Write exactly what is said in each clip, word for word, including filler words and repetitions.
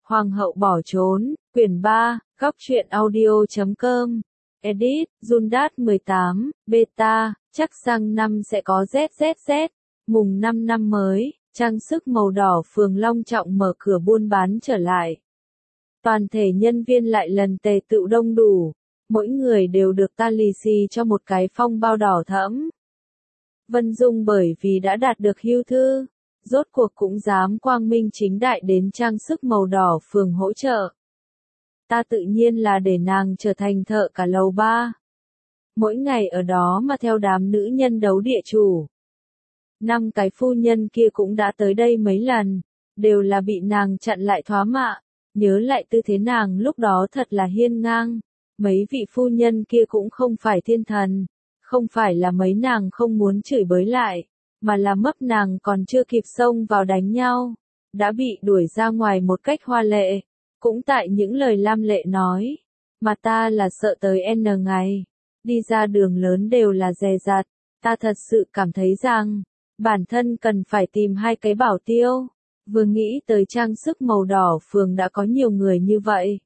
Hoàng hậu bỏ trốn, quyển ba, góc truyện audio chấm com, edit, Jundat mười tám, beta, chắc sang năm sẽ có Z Z Z, mùng năm năm mới, trang sức màu đỏ phường long trọng mở cửa buôn bán trở lại. Toàn thể nhân viên lại lần tề tựu đông đủ, mỗi người đều được ta lì xì cho một cái phong bao đỏ thẫm. Vân Dung bởi vì đã đạt được hưu thư, rốt cuộc cũng dám quang minh chính đại đến trang sức màu đỏ phường hỗ trợ. Ta tự nhiên là để nàng trở thành thợ cả lầu ba. Mỗi ngày ở đó mà theo đám nữ nhân đấu địa chủ. Năm cái phu nhân kia cũng đã tới đây mấy lần, đều là bị nàng chặn lại thoá mạ, nhớ lại tư thế nàng lúc đó thật là hiên ngang. Mấy vị phu nhân kia cũng không phải thiên thần, không phải là mấy nàng không muốn chửi bới lại, mà là mấp nàng còn chưa kịp xông vào đánh nhau, đã bị đuổi ra ngoài một cách hoa lệ, cũng tại những lời lam lệ nói, mà ta là sợ tới N ngày, đi ra đường lớn đều là dè dặt, ta thật sự cảm thấy rằng, bản thân cần phải tìm hai cái bảo tiêu, vừa nghĩ tới trang sức màu đỏ phường đã có nhiều người như vậy.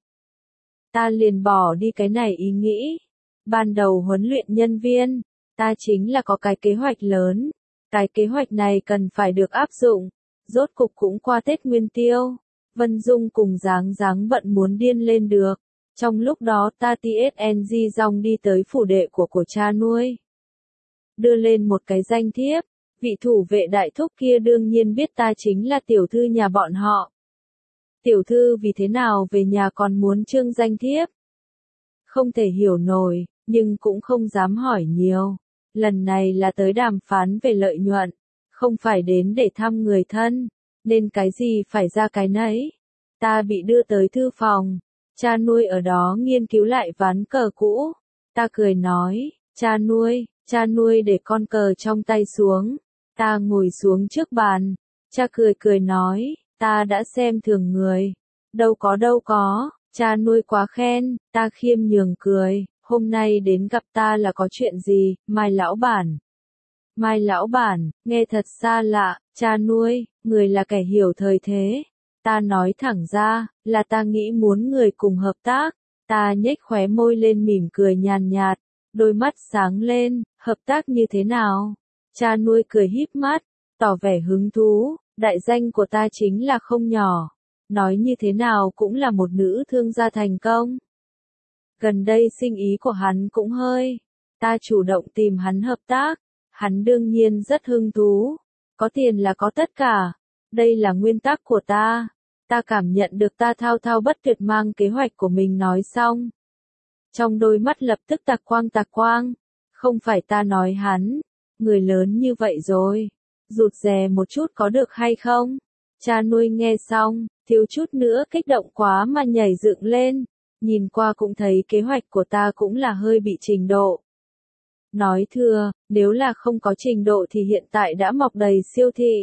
Ta liền bỏ đi cái này ý nghĩ. Ban đầu huấn luyện nhân viên, ta chính là có cái kế hoạch lớn. Cái kế hoạch này cần phải được áp dụng. Rốt cục cũng qua Tết Nguyên Tiêu. Vân Dung cùng dáng dáng bận muốn điên lên được. Trong lúc đó ta tê ét en giê dòng đi tới phủ đệ của của cha nuôi. Đưa lên một cái danh thiếp. Vị thủ vệ đại thúc kia đương nhiên biết ta chính là tiểu thư nhà bọn họ. Tiểu thư vì thế nào về nhà còn muốn trương danh thiếp? Không thể hiểu nổi, nhưng cũng không dám hỏi nhiều. Lần này là tới đàm phán về lợi nhuận, không phải đến để thăm người thân, nên cái gì phải ra cái nấy. Ta bị đưa tới thư phòng, cha nuôi ở đó nghiên cứu lại ván cờ cũ. Ta cười nói, cha nuôi, cha nuôi để con cờ trong tay xuống. Ta ngồi xuống trước bàn, cha cười cười nói, ta đã xem thường người. Đâu có đâu có, cha nuôi quá khen, ta khiêm nhường cười, hôm nay đến gặp ta là có chuyện gì, Mai lão bản. Mai lão bản, nghe thật xa lạ, cha nuôi, người là kẻ hiểu thời thế. Ta nói thẳng ra, là ta nghĩ muốn người cùng hợp tác, ta nhếch khóe môi lên mỉm cười nhàn nhạt, đôi mắt sáng lên, hợp tác như thế nào? Cha nuôi cười híp mắt, tỏ vẻ hứng thú, đại danh của ta chính là không nhỏ, nói như thế nào cũng là một nữ thương gia thành công. Gần đây sinh ý của hắn cũng hơi, ta chủ động tìm hắn hợp tác, hắn đương nhiên rất hứng thú, có tiền là có tất cả, đây là nguyên tắc của ta, ta cảm nhận được ta thao thao bất tuyệt mang kế hoạch của mình nói xong. Trong đôi mắt lập tức tạc quang tạc quang, không phải ta nói hắn, người lớn như vậy rồi, rụt rè một chút có được hay không? Cha nuôi nghe xong, thiếu chút nữa kích động quá mà nhảy dựng lên, nhìn qua cũng thấy kế hoạch của ta cũng là hơi bị trình độ. Nói thừa, nếu là không có trình độ thì hiện tại đã mọc đầy siêu thị.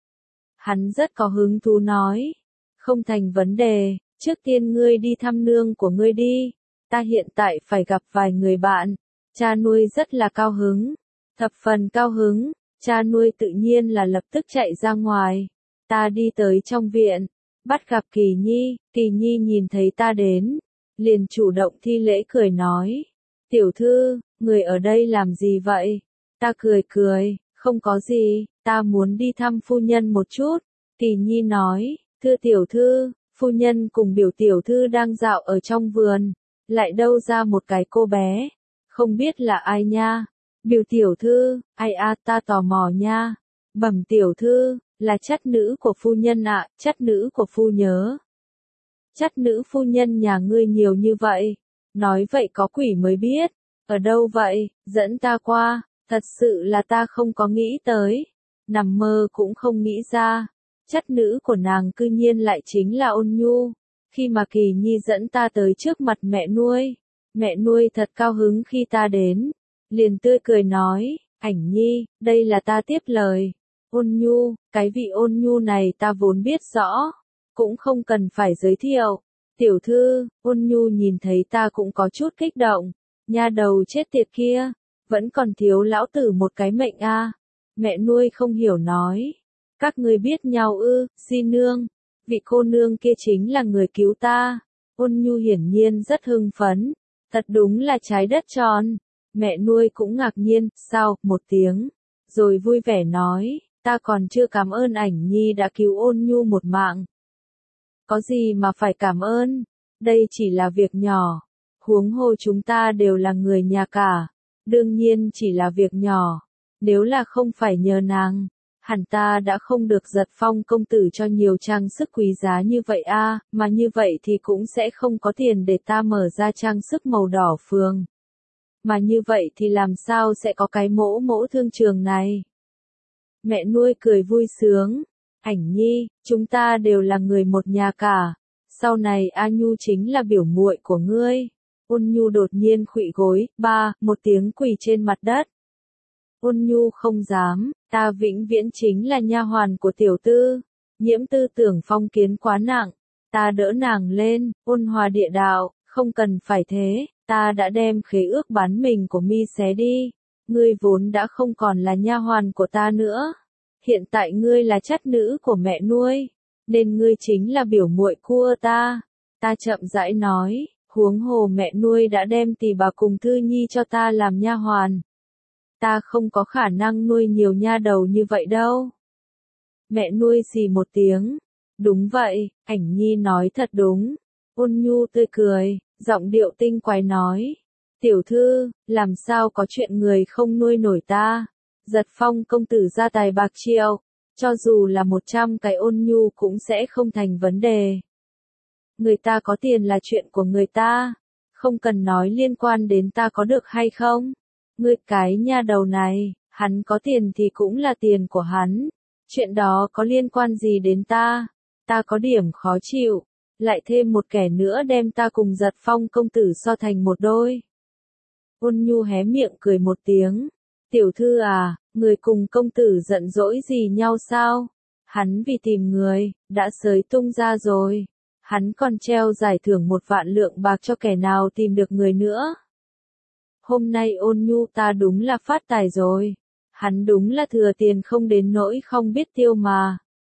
Hắn rất có hứng thú nói, không thành vấn đề, trước tiên ngươi đi thăm nương của ngươi đi, ta hiện tại phải gặp vài người bạn. Cha nuôi rất là cao hứng, thập phần cao hứng, cha nuôi tự nhiên là lập tức chạy ra ngoài. Ta đi tới trong viện, bắt gặp Kỳ Nhi, Kỳ Nhi nhìn thấy ta đến, liền chủ động thi lễ cười nói, tiểu thư, người ở đây làm gì vậy? Ta cười cười, không có gì, ta muốn đi thăm phu nhân một chút. Kỳ Nhi nói, thưa tiểu thư, phu nhân cùng biểu tiểu thư đang dạo ở trong vườn, lại đâu ra một cái cô bé, không biết là ai nha. Biểu tiểu thư, ai a ta tò mò nha. Bẩm tiểu thư, là chất nữ của phu nhân ạ, à, chất nữ của phu nhớ. Chất nữ phu nhân nhà ngươi nhiều như vậy, nói vậy có quỷ mới biết, ở đâu vậy, dẫn ta qua, thật sự là ta không có nghĩ tới, nằm mơ cũng không nghĩ ra, chất nữ của nàng cư nhiên lại chính là Ôn Nhu, khi mà Kỳ Nhi dẫn ta tới trước mặt mẹ nuôi, mẹ nuôi thật cao hứng khi ta đến, liền tươi cười nói, Ảnh Nhi, đây là ta tiếp lời. Ôn Nhu, cái vị Ôn Nhu này ta vốn biết rõ, cũng không cần phải giới thiệu. Tiểu thư, Ôn Nhu nhìn thấy ta cũng có chút kích động, nha đầu chết tiệt kia, vẫn còn thiếu lão tử một cái mệnh a. À. Mẹ nuôi không hiểu nói, các ngươi biết nhau ư? Di nương, vị cô nương kia chính là người cứu ta. Ôn Nhu hiển nhiên rất hưng phấn, thật đúng là trái đất tròn. Mẹ nuôi cũng ngạc nhiên, sao, một tiếng, rồi vui vẻ nói, ta còn chưa cảm ơn ảnh nhi đã cứu Ôn Nhu một mạng. Có gì mà phải cảm ơn, đây chỉ là việc nhỏ, huống hồ chúng ta đều là người nhà cả, đương nhiên chỉ là việc nhỏ, nếu là không phải nhờ nàng, hẳn ta đã không được Giật Phong công tử cho nhiều trang sức quý giá như vậy a, mà như vậy thì cũng sẽ không có tiền để ta mở ra trang sức màu đỏ phường. Mà như vậy thì làm sao sẽ có cái mỗ mỗ thương trường này? Mẹ nuôi cười vui sướng, ảnh nhi, chúng ta đều là người một nhà cả, sau này A Nhu chính là biểu muội của ngươi. Ôn Nhu đột nhiên khuỵu gối, ba, một tiếng quỳ trên mặt đất. Ôn Nhu không dám, ta vĩnh viễn chính là nha hoàn của tiểu tư. Nhiễm tư tưởng phong kiến quá nặng, ta đỡ nàng lên, ôn hòa địa đạo, không cần phải thế, ta đã đem khế ước bán mình của mi xé đi. Ngươi vốn đã không còn là nha hoàn của ta nữa. Hiện tại ngươi là chất nữ của mẹ nuôi, nên ngươi chính là biểu muội của ta. Ta chậm rãi nói, huống hồ mẹ nuôi đã đem tỷ bà cùng Thư Nhi cho ta làm nha hoàn. Ta không có khả năng nuôi nhiều nha đầu như vậy đâu. Mẹ nuôi xì một tiếng. Đúng vậy, ảnh nhi nói thật đúng. Ôn Nhu tươi cười, giọng điệu tinh quái nói. Tiểu thư, làm sao có chuyện người không nuôi nổi ta? Giật Phong công tử ra tài bạc triệu, cho dù là một trăm cái Ôn Nhu cũng sẽ không thành vấn đề. Người ta có tiền là chuyện của người ta, không cần nói liên quan đến ta có được hay không. Ngươi cái nha đầu này, hắn có tiền thì cũng là tiền của hắn. Chuyện đó có liên quan gì đến ta? Ta có điểm khó chịu, lại thêm một kẻ nữa đem ta cùng Giật Phong công tử so thành một đôi. Ôn Nhu hé miệng cười một tiếng. Tiểu thư à, người cùng công tử giận dỗi gì nhau sao? Hắn vì tìm người, đã sới tung ra rồi. Hắn còn treo giải thưởng một vạn lượng bạc cho kẻ nào tìm được người nữa. Hôm nay Ôn Nhu ta đúng là phát tài rồi. Hắn đúng là thừa tiền không đến nỗi không biết tiêu mà.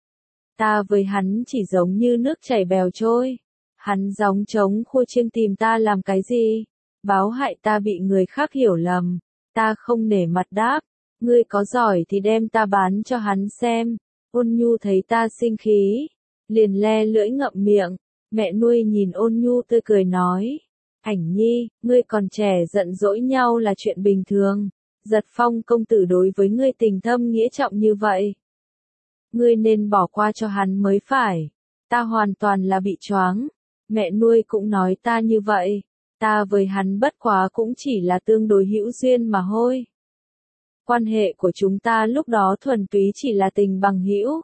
Ta với hắn chỉ giống như nước chảy bèo trôi. Hắn gióng trống khua chiêng tìm ta làm cái gì? Báo hại ta bị người khác hiểu lầm. Ta không nể mặt đáp. Ngươi có giỏi thì đem ta bán cho hắn xem. Ôn Nhu thấy ta sinh khí, liền le lưỡi ngậm miệng. Mẹ nuôi nhìn Ôn Nhu tươi cười nói. Ảnh nhi, ngươi còn trẻ giận dỗi nhau là chuyện bình thường. Giật Phong công tử đối với ngươi tình thâm nghĩa trọng như vậy. Ngươi nên bỏ qua cho hắn mới phải. Ta hoàn toàn là bị choáng. Mẹ nuôi cũng nói ta như vậy. Ta với hắn bất quá cũng chỉ là tương đối hữu duyên mà thôi. Quan hệ của chúng ta lúc đó thuần túy chỉ là tình bằng hữu.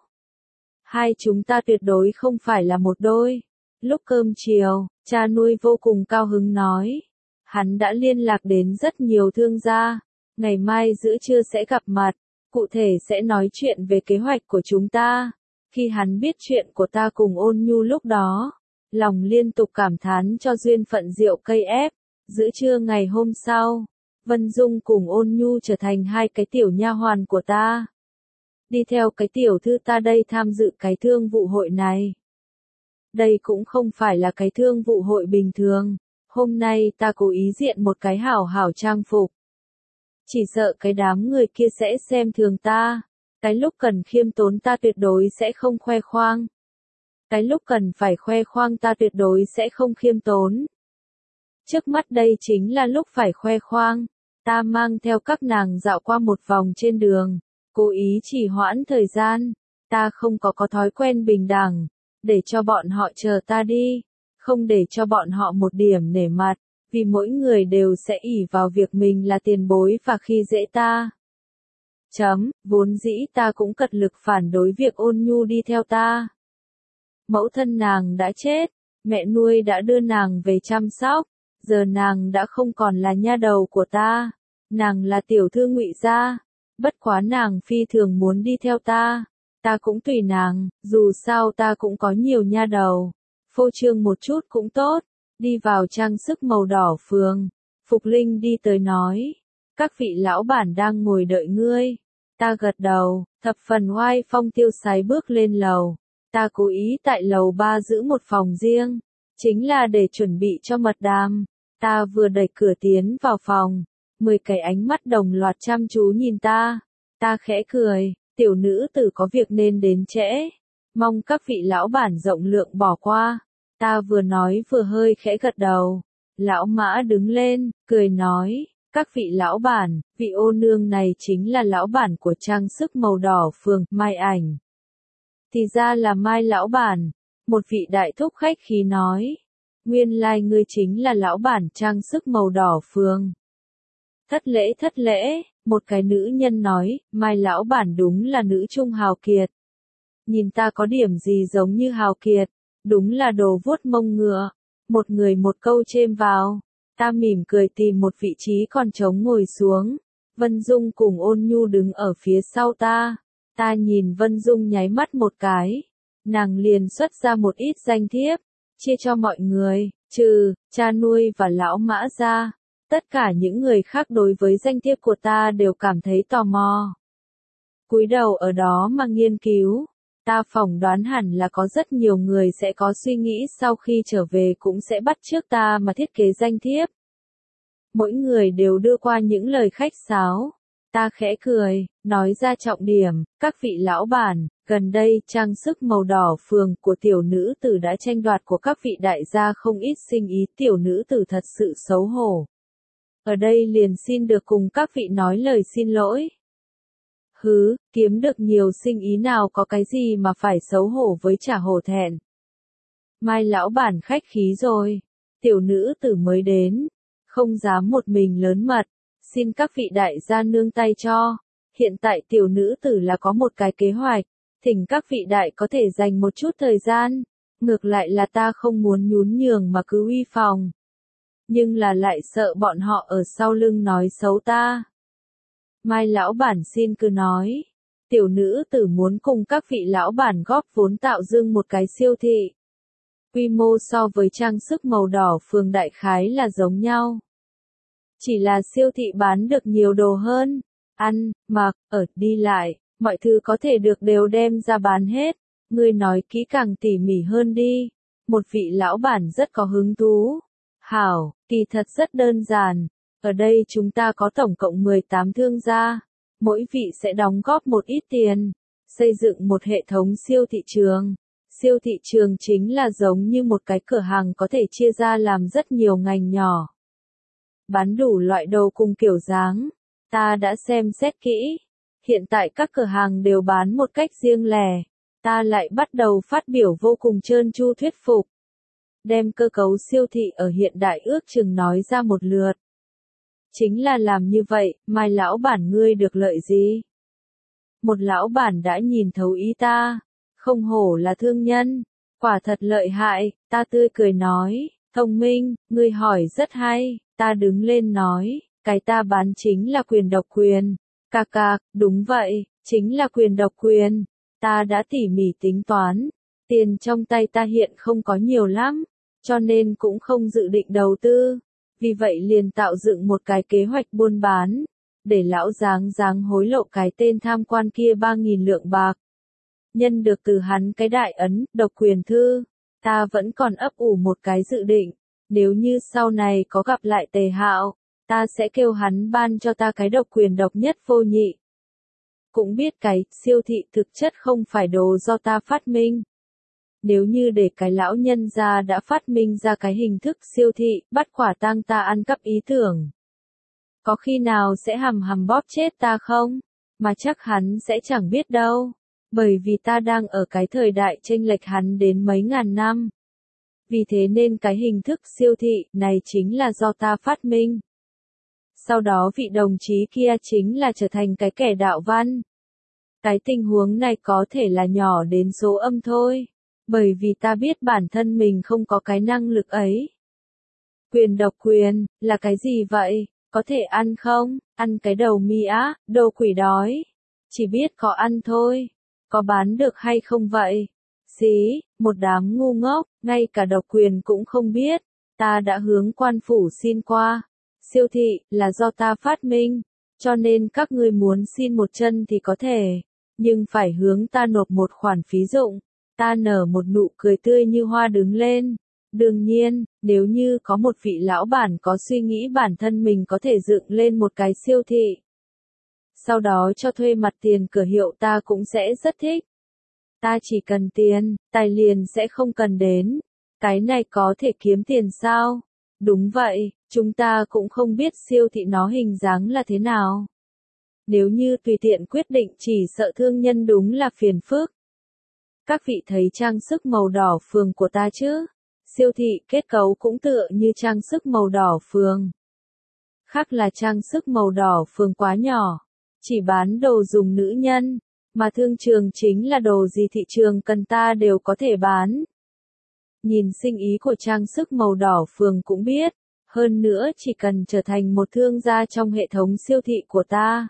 Hai chúng ta tuyệt đối không phải là một đôi. Lúc cơm chiều, cha nuôi vô cùng cao hứng nói. Hắn đã liên lạc đến rất nhiều thương gia. Ngày mai giữa trưa sẽ gặp mặt. Cụ thể sẽ nói chuyện về kế hoạch của chúng ta. Khi hắn biết chuyện của ta cùng Ôn Nhu lúc đó, lòng liên tục cảm thán cho duyên phận rượu cây ép. Giữa trưa ngày hôm sau, Vân Dung cùng Ôn Nhu trở thành hai cái tiểu nha hoàn của ta. Đi theo cái tiểu thư ta đây tham dự cái thương vụ hội này. Đây cũng không phải là cái thương vụ hội bình thường. Hôm nay ta cố ý diện một cái hảo hảo trang phục. Chỉ sợ cái đám người kia sẽ xem thường ta. Cái lúc cần khiêm tốn ta tuyệt đối sẽ không khoe khoang. Cái lúc cần phải khoe khoang ta tuyệt đối sẽ không khiêm tốn. Trước mắt đây chính là lúc phải khoe khoang. Ta mang theo các nàng dạo qua một vòng trên đường. Cố ý trì hoãn thời gian. Ta không có có thói quen bình đẳng. Để cho bọn họ chờ ta đi. Không để cho bọn họ một điểm nể mặt. Vì mỗi người đều sẽ ỷ vào việc mình là tiền bối và khi dễ ta. Chấm, vốn dĩ ta cũng cật lực phản đối việc Ôn Nhu đi theo ta. Mẫu thân nàng đã chết, mẹ nuôi đã đưa nàng về chăm sóc, giờ nàng đã không còn là nha đầu của ta. Nàng là tiểu thư Ngụy gia, bất quá nàng phi thường muốn đi theo ta. Ta cũng tùy nàng, dù sao ta cũng có nhiều nha đầu. Phô trương một chút cũng tốt. Đi vào trang sức màu đỏ phường, Phục Linh đi tới nói, các vị lão bản đang ngồi đợi ngươi. Ta gật đầu, thập phần oai phong tiêu sái bước lên lầu. Ta cố ý tại lầu ba giữ một phòng riêng, chính là để chuẩn bị cho mật đàm. Ta vừa đẩy cửa tiến vào phòng, mười cái ánh mắt đồng loạt chăm chú nhìn ta. Ta khẽ cười, tiểu nữ tử có việc nên đến trễ. Mong các vị lão bản rộng lượng bỏ qua. Ta vừa nói vừa hơi khẽ gật đầu. Lão Mã đứng lên, cười nói, các vị lão bản, vị ô nương này chính là lão bản của trang sức màu đỏ phường Mai Ảnh. Thì ra là Mai lão bản, một vị đại thúc khách khí nói. Nguyên lai ngươi chính là lão bản trang sức màu đỏ phường. Thất lễ thất lễ, một cái nữ nhân nói, Mai lão bản đúng là nữ trung hào kiệt. Nhìn ta có điểm gì giống như hào kiệt, đúng là đồ vuốt mông ngựa. Một người một câu chêm vào, ta mỉm cười tìm một vị trí còn trống ngồi xuống. Vân Dung cùng Ôn Nhu đứng ở phía sau ta. Ta nhìn Vân Dung nháy mắt một cái, nàng liền xuất ra một ít danh thiếp, chia cho mọi người, trừ cha nuôi và lão Mã ra. Tất cả những người khác đối với danh thiếp của ta đều cảm thấy tò mò. Cúi đầu ở đó mà nghiên cứu. Ta phỏng đoán hẳn là có rất nhiều người sẽ có suy nghĩ sau khi trở về cũng sẽ bắt chước ta mà thiết kế danh thiếp. Mỗi người đều đưa qua những lời khách sáo. Ta khẽ cười, nói ra trọng điểm, các vị lão bản, gần đây trang sức màu đỏ phường của tiểu nữ tử đã tranh đoạt của các vị đại gia không ít sinh ý, tiểu nữ tử thật sự xấu hổ. Ở đây liền xin được cùng các vị nói lời xin lỗi. Hứ, kiếm được nhiều sinh ý nào có cái gì mà phải xấu hổ với chả hổ thẹn. Mai lão bản khách khí rồi, tiểu nữ tử mới đến, không dám một mình lớn mật, xin các vị đại gia nương tay cho. Hiện tại tiểu nữ tử là có một cái kế hoạch, thỉnh các vị đại có thể dành một chút thời gian, ngược lại là ta không muốn nhún nhường mà cứ uy phòng. Nhưng là lại sợ bọn họ ở sau lưng nói xấu ta. Mai lão bản xin cứ nói, tiểu nữ tử muốn cùng các vị lão bản góp vốn tạo dưng một cái siêu thị. Quy mô so với trang sức màu đỏ phường đại khái là giống nhau. Chỉ là siêu thị bán được nhiều đồ hơn, ăn, mặc, ở, đi lại, mọi thứ có thể được đều đem ra bán hết. Ngươi nói kỹ càng tỉ mỉ hơn đi. Một vị lão bản rất có hứng thú. Hảo, kỳ thật rất đơn giản. Ở đây chúng ta có tổng cộng mười tám thương gia. Mỗi vị sẽ đóng góp một ít tiền. Xây dựng một hệ thống siêu thị trường. Siêu thị trường chính là giống như một cái cửa hàng có thể chia ra làm rất nhiều ngành nhỏ. Bán đủ loại đồ cùng kiểu dáng. Ta đã xem xét kỹ. Hiện tại các cửa hàng đều bán một cách riêng lẻ. Ta lại bắt đầu phát biểu vô cùng trơn tru thuyết phục. Đem cơ cấu siêu thị ở hiện đại ước chừng nói ra một lượt. Chính là làm như vậy, Mai lão bản ngươi được lợi gì? Một lão bản đã nhìn thấu ý ta. Không hổ là thương nhân. Quả thật lợi hại, ta tươi cười nói. Thông minh, ngươi hỏi rất hay. Ta đứng lên nói, cái ta bán chính là quyền độc quyền. Cà cà, đúng vậy, chính là quyền độc quyền. Ta đã tỉ mỉ tính toán. Tiền trong tay ta hiện không có nhiều lắm, cho nên cũng không dự định đầu tư. Vì vậy liền tạo dựng một cái kế hoạch buôn bán, để lão giáng giáng hối lộ cái tên tham quan kia ba nghìn lượng bạc. Nhân được từ hắn cái đại ấn, độc quyền thư, ta vẫn còn ấp ủ một cái dự định. Nếu như sau này có gặp lại Tề Hạo, ta sẽ kêu hắn ban cho ta cái độc quyền độc nhất vô nhị. Cũng biết cái siêu thị thực chất không phải đồ do ta phát minh. Nếu như để cái lão nhân gia đã phát minh ra cái hình thức siêu thị, bắt quả tang ta ăn cắp ý tưởng. Có khi nào sẽ hầm hầm bóp chết ta không? Mà chắc hắn sẽ chẳng biết đâu. Bởi vì ta đang ở cái thời đại chênh lệch hắn đến mấy ngàn năm. Vì thế nên cái hình thức siêu thị này chính là do ta phát minh. Sau đó vị đồng chí kia chính là trở thành cái kẻ đạo văn. Cái tình huống này có thể là nhỏ đến số âm thôi. Bởi vì ta biết bản thân mình không có cái năng lực ấy. Quyền độc quyền, là cái gì vậy? Có thể ăn không? Ăn cái đầu mi á, đồ quỷ đói. Chỉ biết có ăn thôi. Có bán được hay không vậy? Xí, một đám ngu ngốc, ngay cả độc quyền cũng không biết. Ta đã hướng quan phủ xin qua. Siêu thị, là do ta phát minh. Cho nên các ngươi muốn xin một chân thì có thể. Nhưng phải hướng ta nộp một khoản phí dụng. Ta nở một nụ cười tươi như hoa đứng lên. Đương nhiên, nếu như có một vị lão bản có suy nghĩ bản thân mình có thể dựng lên một cái siêu thị, sau đó cho thuê mặt tiền cửa hiệu, ta cũng sẽ rất thích. Ta chỉ cần tiền, tài liền sẽ không cần đến. Cái này có thể kiếm tiền sao? Đúng vậy, chúng ta cũng không biết siêu thị nó hình dáng là thế nào. Nếu như tùy tiện quyết định chỉ sợ thương nhân đúng là phiền phức. Các vị thấy trang sức màu đỏ phường của ta chứ? Siêu thị kết cấu cũng tựa như trang sức màu đỏ phường. Khác là trang sức màu đỏ phường quá nhỏ, chỉ bán đồ dùng nữ nhân, mà thương trường chính là đồ gì thị trường cần ta đều có thể bán. Nhìn sinh ý của trang sức màu đỏ phường cũng biết, hơn nữa chỉ cần trở thành một thương gia trong hệ thống siêu thị của ta,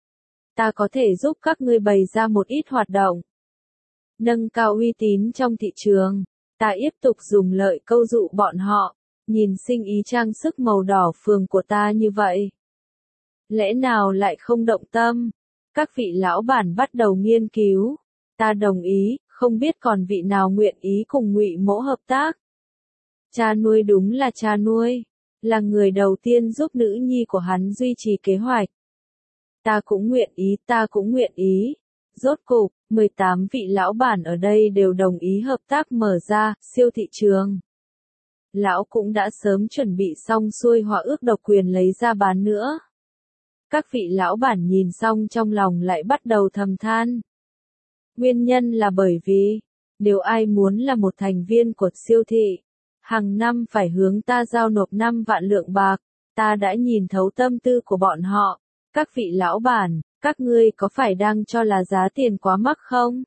ta có thể giúp các ngươi bày ra một ít hoạt động, nâng cao uy tín trong thị trường. Ta tiếp tục dùng lợi câu dụ bọn họ, nhìn sinh ý trang sức màu đỏ phường của ta như vậy. Lẽ nào lại không động tâm? Các vị lão bản bắt đầu nghiên cứu. Ta đồng ý, không biết còn vị nào nguyện ý cùng Ngụy Mỗ hợp tác. Cha nuôi đúng là cha nuôi, là người đầu tiên giúp nữ nhi của hắn duy trì kế hoạch. Ta cũng nguyện ý, ta cũng nguyện ý. Rốt cục, mười tám vị lão bản ở đây đều đồng ý hợp tác mở ra siêu thị trường. Lão cũng đã sớm chuẩn bị xong xuôi hòa ước độc quyền lấy ra bán nữa. Các vị lão bản nhìn xong trong lòng lại bắt đầu thầm than. Nguyên nhân là bởi vì, nếu ai muốn là một thành viên của siêu thị, hàng năm phải hướng ta giao nộp năm vạn lượng bạc, ta đã nhìn thấu tâm tư của bọn họ. Các vị lão bản, các ngươi có phải đang cho là giá tiền quá mắc không?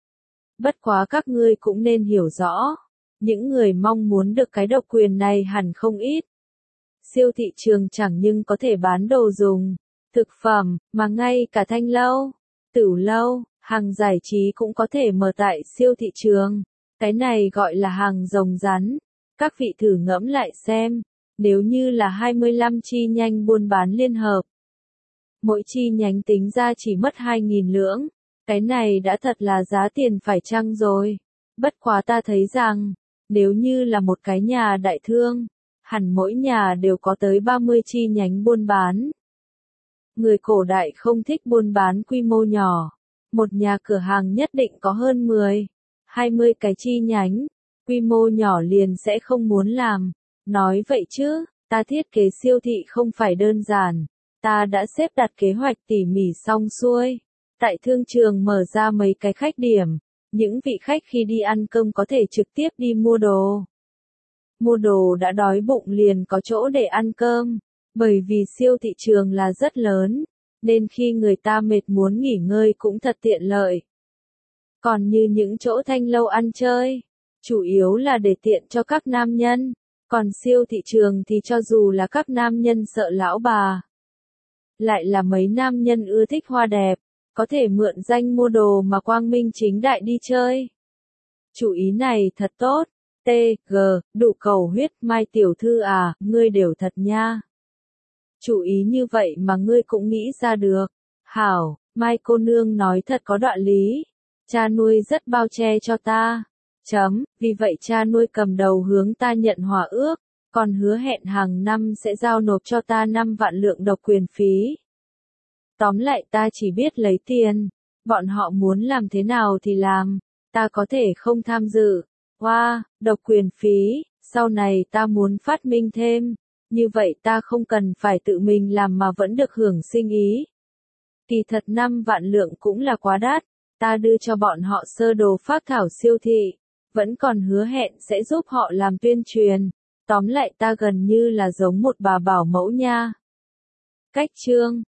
Bất quá các ngươi cũng nên hiểu rõ, những người mong muốn được cái độc quyền này hẳn không ít. Siêu thị trường chẳng nhưng có thể bán đồ dùng, thực phẩm, mà ngay cả thanh lâu, tửu lâu, hàng giải trí cũng có thể mở tại siêu thị trường. Cái này gọi là hàng rồng rắn. Các vị thử ngẫm lại xem, nếu như là hai mươi lăm chi nhánh buôn bán liên hợp, mỗi chi nhánh tính ra chỉ mất hai nghìn lưỡng, cái này đã thật là giá tiền phải chăng rồi. Bất quá ta thấy rằng, nếu như là một cái nhà đại thương, hẳn mỗi nhà đều có tới ba mươi chi nhánh buôn bán. Người cổ đại không thích buôn bán quy mô nhỏ, một nhà cửa hàng nhất định có hơn mười, hai mươi cái chi nhánh, quy mô nhỏ liền sẽ không muốn làm. Nói vậy chứ, ta thiết kế siêu thị không phải đơn giản. Ta đã xếp đặt kế hoạch tỉ mỉ xong xuôi. Tại thương trường mở ra mấy cái khách điểm. Những vị khách khi đi ăn cơm có thể trực tiếp đi mua đồ. Mua đồ đã đói bụng liền có chỗ để ăn cơm. Bởi vì siêu thị trường là rất lớn, nên khi người ta mệt muốn nghỉ ngơi cũng thật tiện lợi. Còn như những chỗ thanh lâu ăn chơi, chủ yếu là để tiện cho các nam nhân. Còn siêu thị trường thì cho dù là các nam nhân sợ lão bà, lại là mấy nam nhân ưa thích hoa đẹp, có thể mượn danh mua đồ mà quang minh chính đại đi chơi. Chủ ý này thật tốt. T G, đủ cầu huyết, Mai tiểu thư à, ngươi đều thật nha. Chủ ý như vậy mà ngươi cũng nghĩ ra được. Hảo, Mai cô nương nói thật có đạo lý. Cha nuôi rất bao che cho ta. Chấm, vì vậy cha nuôi cầm đầu hướng ta nhận hòa ước, còn hứa hẹn hàng năm sẽ giao nộp cho ta năm vạn lượng độc quyền phí. Tóm lại ta chỉ biết lấy tiền, bọn họ muốn làm thế nào thì làm, ta có thể không tham dự. Wow, độc quyền phí, sau này ta muốn phát minh thêm, như vậy ta không cần phải tự mình làm mà vẫn được hưởng sinh ý. Kỳ thật năm vạn lượng cũng là quá đắt, ta đưa cho bọn họ sơ đồ phác thảo siêu thị, vẫn còn hứa hẹn sẽ giúp họ làm tuyên truyền. Tóm lại ta gần như là giống một bà bảo mẫu nha. Cách chương